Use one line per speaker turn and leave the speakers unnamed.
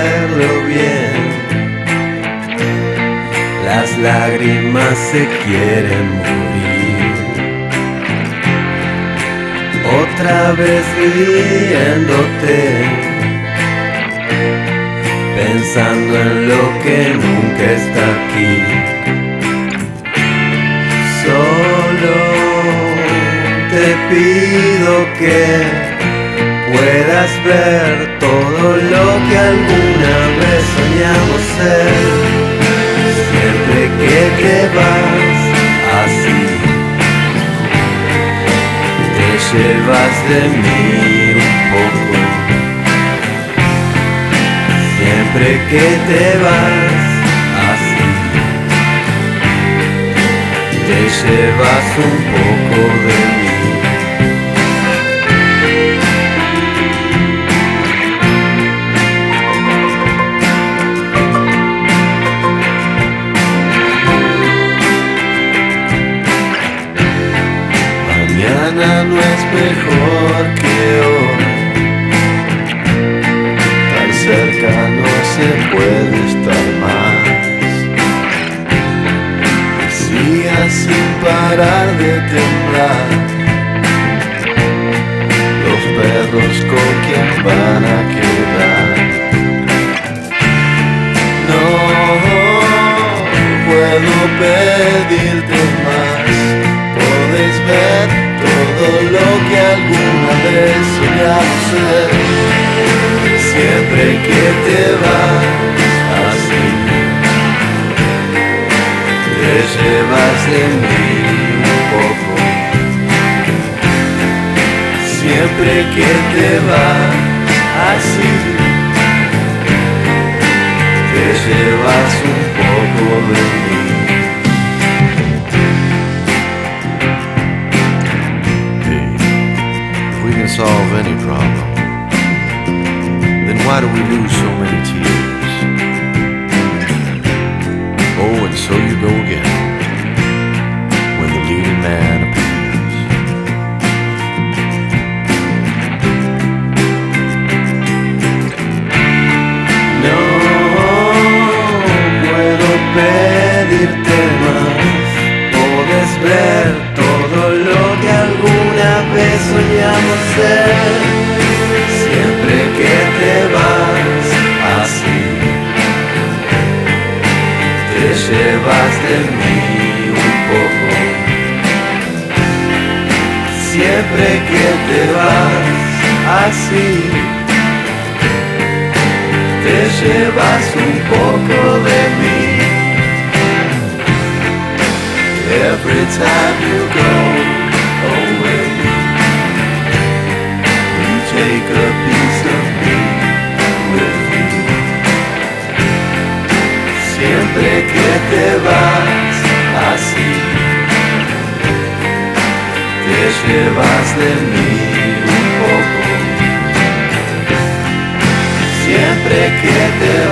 hacerlo bien. Las lágrimas se quieren morir. Otra vez riéndote, pensando en lo que nunca está aquí. Solo te pido que puedas ver todo lo que alguna vez soñamos ser. Siempre que te vas así, te llevas de mí un poco. Siempre que te vas así, te llevas un poco de mí. Mañana no es mejor que hoy, tan cerca no se puede estar más. Sigas sin parar de temblar, los perros con quien van a quedar. No puedo pedirte más, puedes ver todo lo que alguna vez soñamos ser. Siempre que te vas así, te llevas de mí un poco. Siempre que te vas así, te llevas un poco de mí.
Solve any problem, then why do we lose so many tears? Oh, and so you go again, when the leading man appears.
No puedo pedirte más, puedes ver todo lo que alguna vez soñamos ser. Siempre que te vas así, te llevas de mí un poco. Siempre que te vas así, te llevas un poco de mí. Every time you go away, you take a piece of me with you. Siempre que te vas así, te llevas de mí un poco. Siempre que te